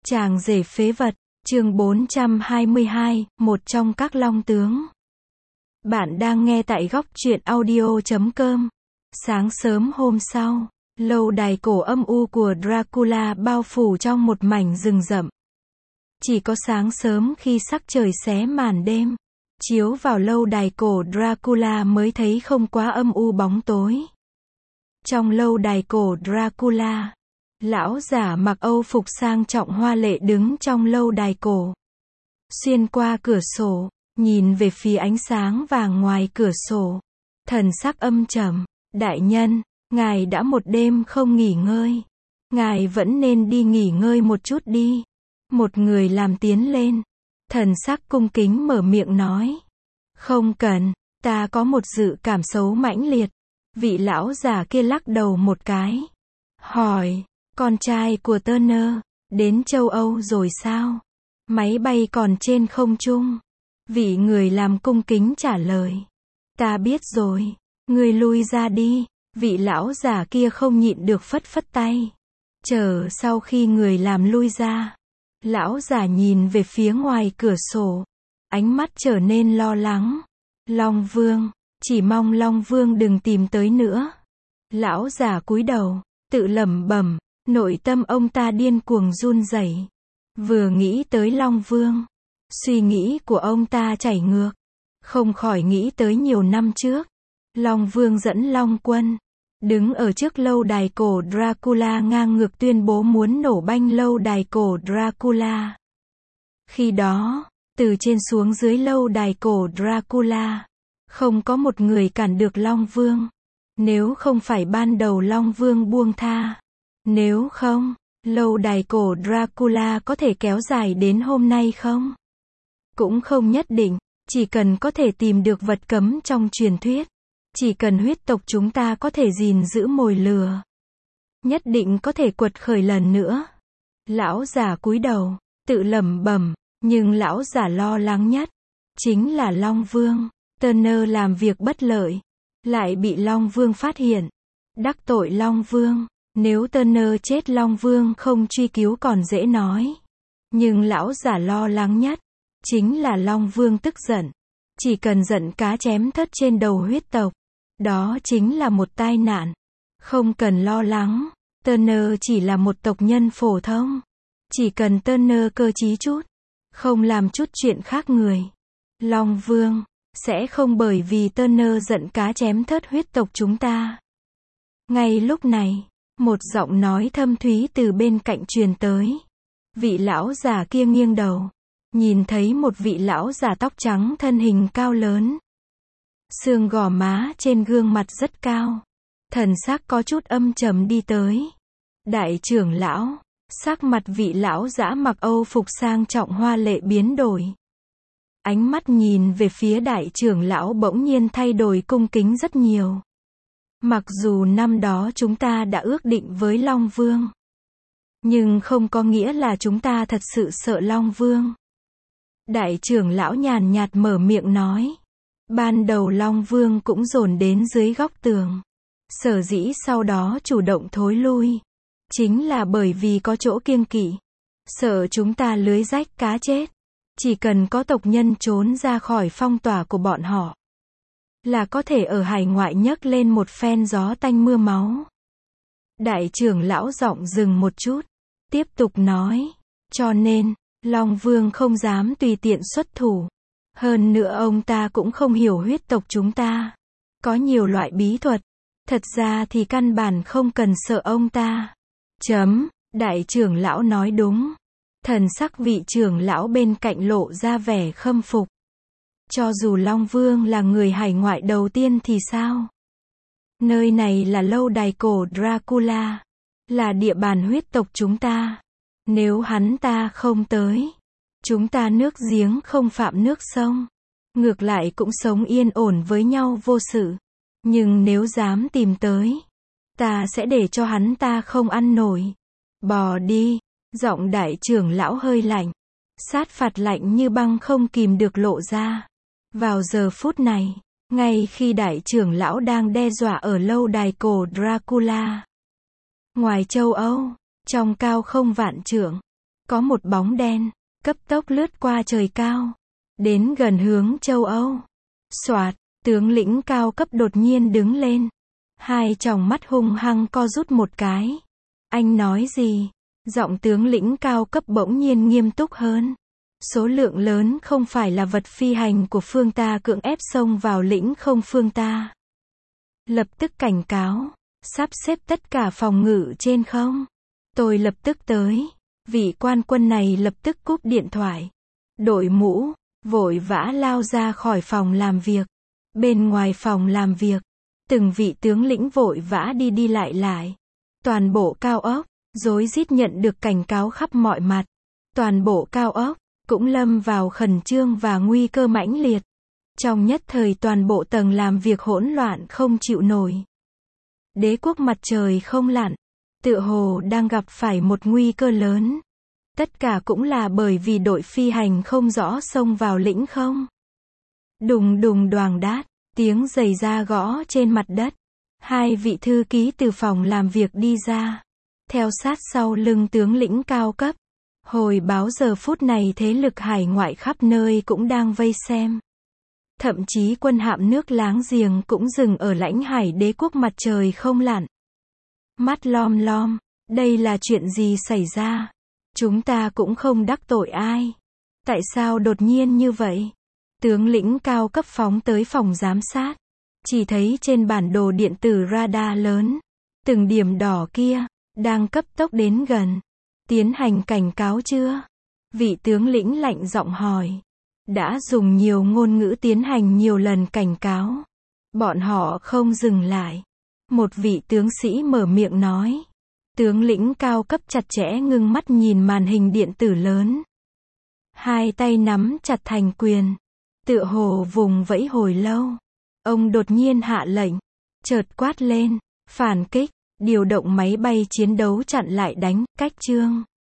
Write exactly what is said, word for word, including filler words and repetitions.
Chàng rể phế vật, chương bốn trăm hai mươi hai, một trong các long tướng. Bạn đang nghe tại góc truyện audio chấm com. Sáng sớm hôm sau, lâu đài cổ âm u của Dracula bao phủ trong một mảnh rừng rậm. Chỉ có sáng sớm khi sắc trời xé màn đêm, chiếu vào lâu đài cổ Dracula mới thấy không quá âm u bóng tối. Trong lâu đài cổ Dracula, lão giả mặc âu phục sang trọng hoa lệ đứng trong lâu đài cổ. Xuyên qua cửa sổ, nhìn về phía ánh sáng vàng ngoài cửa sổ. Thần sắc âm trầm, đại nhân, ngài đã một đêm không nghỉ ngơi. Ngài vẫn nên đi nghỉ ngơi một chút đi. Một người làm tiến lên. Thần sắc cung kính mở miệng nói. Không cần, ta có một dự cảm xấu mãnh liệt. Vị lão già kia lắc đầu một cái. Hỏi, con trai của Turner, đến châu Âu rồi sao? Máy bay còn trên không trung. Vị người làm cung kính trả lời. Ta biết rồi, ngươi lui ra đi. Vị lão già kia không nhịn được phất phất tay. Chờ sau khi người làm lui ra, lão già nhìn về phía ngoài cửa sổ. Ánh mắt trở nên lo lắng. Long Vương, chỉ mong Long Vương đừng tìm tới nữa. Lão già cúi đầu, tự lẩm bẩm. Nội tâm ông ta điên cuồng run rẩy. Vừa nghĩ tới Long Vương, suy nghĩ của ông ta chảy ngược. Không khỏi nghĩ tới nhiều năm trước. Long Vương dẫn Long Quân, đứng ở trước lâu đài cổ Dracula ngang ngược tuyên bố muốn nổ banh lâu đài cổ Dracula. Khi đó, từ trên xuống dưới lâu đài cổ Dracula, không có một người cản được Long Vương. Nếu không phải ban đầu Long Vương buông tha. Nếu không, lâu đài cổ Dracula có thể kéo dài đến hôm nay không? Cũng không nhất định, chỉ cần có thể tìm được vật cấm trong truyền thuyết. Chỉ cần huyết tộc chúng ta có thể gìn giữ mồi lửa. Nhất định có thể quật khởi lần nữa. Lão giả cúi đầu, tự lẩm bẩm, nhưng lão giả lo lắng nhất, chính là Long Vương. Turner làm việc bất lợi, lại bị Long Vương phát hiện. Đắc tội Long Vương. Nếu Turner chết Long Vương không truy cứu còn dễ nói. Nhưng lão giả lo lắng nhất, chính là Long Vương tức giận. Chỉ cần giận cá chém thớt trên đầu huyết tộc. Đó chính là một tai nạn. Không cần lo lắng. Turner chỉ là một tộc nhân phổ thông. Chỉ cần Turner cơ trí chút. Không làm chút chuyện khác người. Long Vương, sẽ không bởi vì Turner giận cá chém thớt huyết tộc chúng ta. Ngay lúc này, một giọng nói thâm thúy từ bên cạnh truyền tới. Vị lão già kia nghiêng đầu, nhìn thấy một vị lão già tóc trắng thân hình cao lớn. Xương gò má trên gương mặt rất cao. Thần sắc có chút âm trầm đi tới. Đại trưởng lão, sắc mặt vị lão giã mặc âu phục sang trọng hoa lệ biến đổi. Ánh mắt nhìn về phía đại trưởng lão bỗng nhiên thay đổi cung kính rất nhiều. Mặc dù năm đó chúng ta đã ước định với Long Vương, nhưng không có nghĩa là chúng ta thật sự sợ Long Vương. Đại trưởng lão nhàn nhạt mở miệng nói. Ban đầu Long Vương cũng dồn đến dưới góc tường. Sở dĩ sau đó chủ động thối lui, chính là bởi vì có chỗ kiêng kỵ. Sợ chúng ta lưới rách cá chết. Chỉ cần có tộc nhân trốn ra khỏi phong tỏa của bọn họ, là có thể ở hải ngoại nhấc lên một phen gió tanh mưa máu. Đại trưởng lão giọng dừng một chút, tiếp tục nói. Cho nên, Long Vương không dám tùy tiện xuất thủ. Hơn nữa ông ta cũng không hiểu huyết tộc chúng ta. Có nhiều loại bí thuật. Thật ra thì căn bản không cần sợ ông ta. Chấm, đại trưởng lão nói đúng. Thần sắc vị trưởng lão bên cạnh lộ ra vẻ khâm phục. Cho dù Long Vương là người hải ngoại đầu tiên thì sao? Nơi này là lâu đài cổ Dracula. Là địa bàn huyết tộc chúng ta. Nếu hắn ta không tới, chúng ta nước giếng không phạm nước sông. Ngược lại cũng sống yên ổn với nhau vô sự. Nhưng nếu dám tìm tới, ta sẽ để cho hắn ta không ăn nổi. Bò đi. Giọng đại trưởng lão hơi lạnh. Sát phạt lạnh như băng không kìm được lộ ra. Vào giờ phút này, ngay khi đại trưởng lão đang đe dọa ở lâu đài cổ Dracula. Ngoài châu Âu, trong cao không vạn trượng, có một bóng đen, cấp tốc lướt qua trời cao, đến gần hướng châu Âu. Soạt, tướng lĩnh cao cấp đột nhiên đứng lên. Hai tròng mắt hung hăng co rút một cái. Anh nói gì? Giọng tướng lĩnh cao cấp bỗng nhiên nghiêm túc hơn. Số lượng lớn không phải là vật phi hành của phương ta cưỡng ép xông vào lĩnh không phương ta. Lập tức cảnh cáo, sắp xếp tất cả phòng ngự trên không. Tôi lập tức tới. Vị quan quân này lập tức cúp điện thoại. Đội mũ, vội vã lao ra khỏi phòng làm việc. Bên ngoài phòng làm việc, từng vị tướng lĩnh vội vã đi đi lại lại. Toàn bộ cao ốc, rối rít nhận được cảnh cáo khắp mọi mặt. Toàn bộ cao ốc, cũng lâm vào khẩn trương và nguy cơ mãnh liệt. Trong nhất thời toàn bộ tầng làm việc hỗn loạn không chịu nổi. Đế quốc mặt trời không lặn, tựa hồ đang gặp phải một nguy cơ lớn. Tất cả cũng là bởi vì đội phi hành không rõ xông vào lĩnh không. Đùng đùng đoàng đát, tiếng giày da gõ trên mặt đất. Hai vị thư ký từ phòng làm việc đi ra. Theo sát sau lưng tướng lĩnh cao cấp. Hồi báo giờ phút này thế lực hải ngoại khắp nơi cũng đang vây xem. Thậm chí quân hạm nước láng giềng cũng dừng ở lãnh hải đế quốc mặt trời không lặn. Mắt lom lom, đây là chuyện gì xảy ra? Chúng ta cũng không đắc tội ai. Tại sao đột nhiên như vậy? Tướng lĩnh cao cấp phóng tới phòng giám sát. Chỉ thấy trên bản đồ điện tử radar lớn, từng điểm đỏ kia, đang cấp tốc đến gần. Tiến hành cảnh cáo chưa? Vị tướng lĩnh lạnh giọng hỏi. Đã dùng nhiều ngôn ngữ tiến hành nhiều lần cảnh cáo. Bọn họ không dừng lại. Một vị tướng sĩ mở miệng nói. Tướng lĩnh cao cấp chặt chẽ ngưng mắt nhìn màn hình điện tử lớn. Hai tay nắm chặt thành quyền. Tựa hồ vùng vẫy hồi lâu. Ông đột nhiên hạ lệnh. Chợt quát lên. Phản kích. Điều động máy bay chiến đấu chặn lại đánh, cách chương.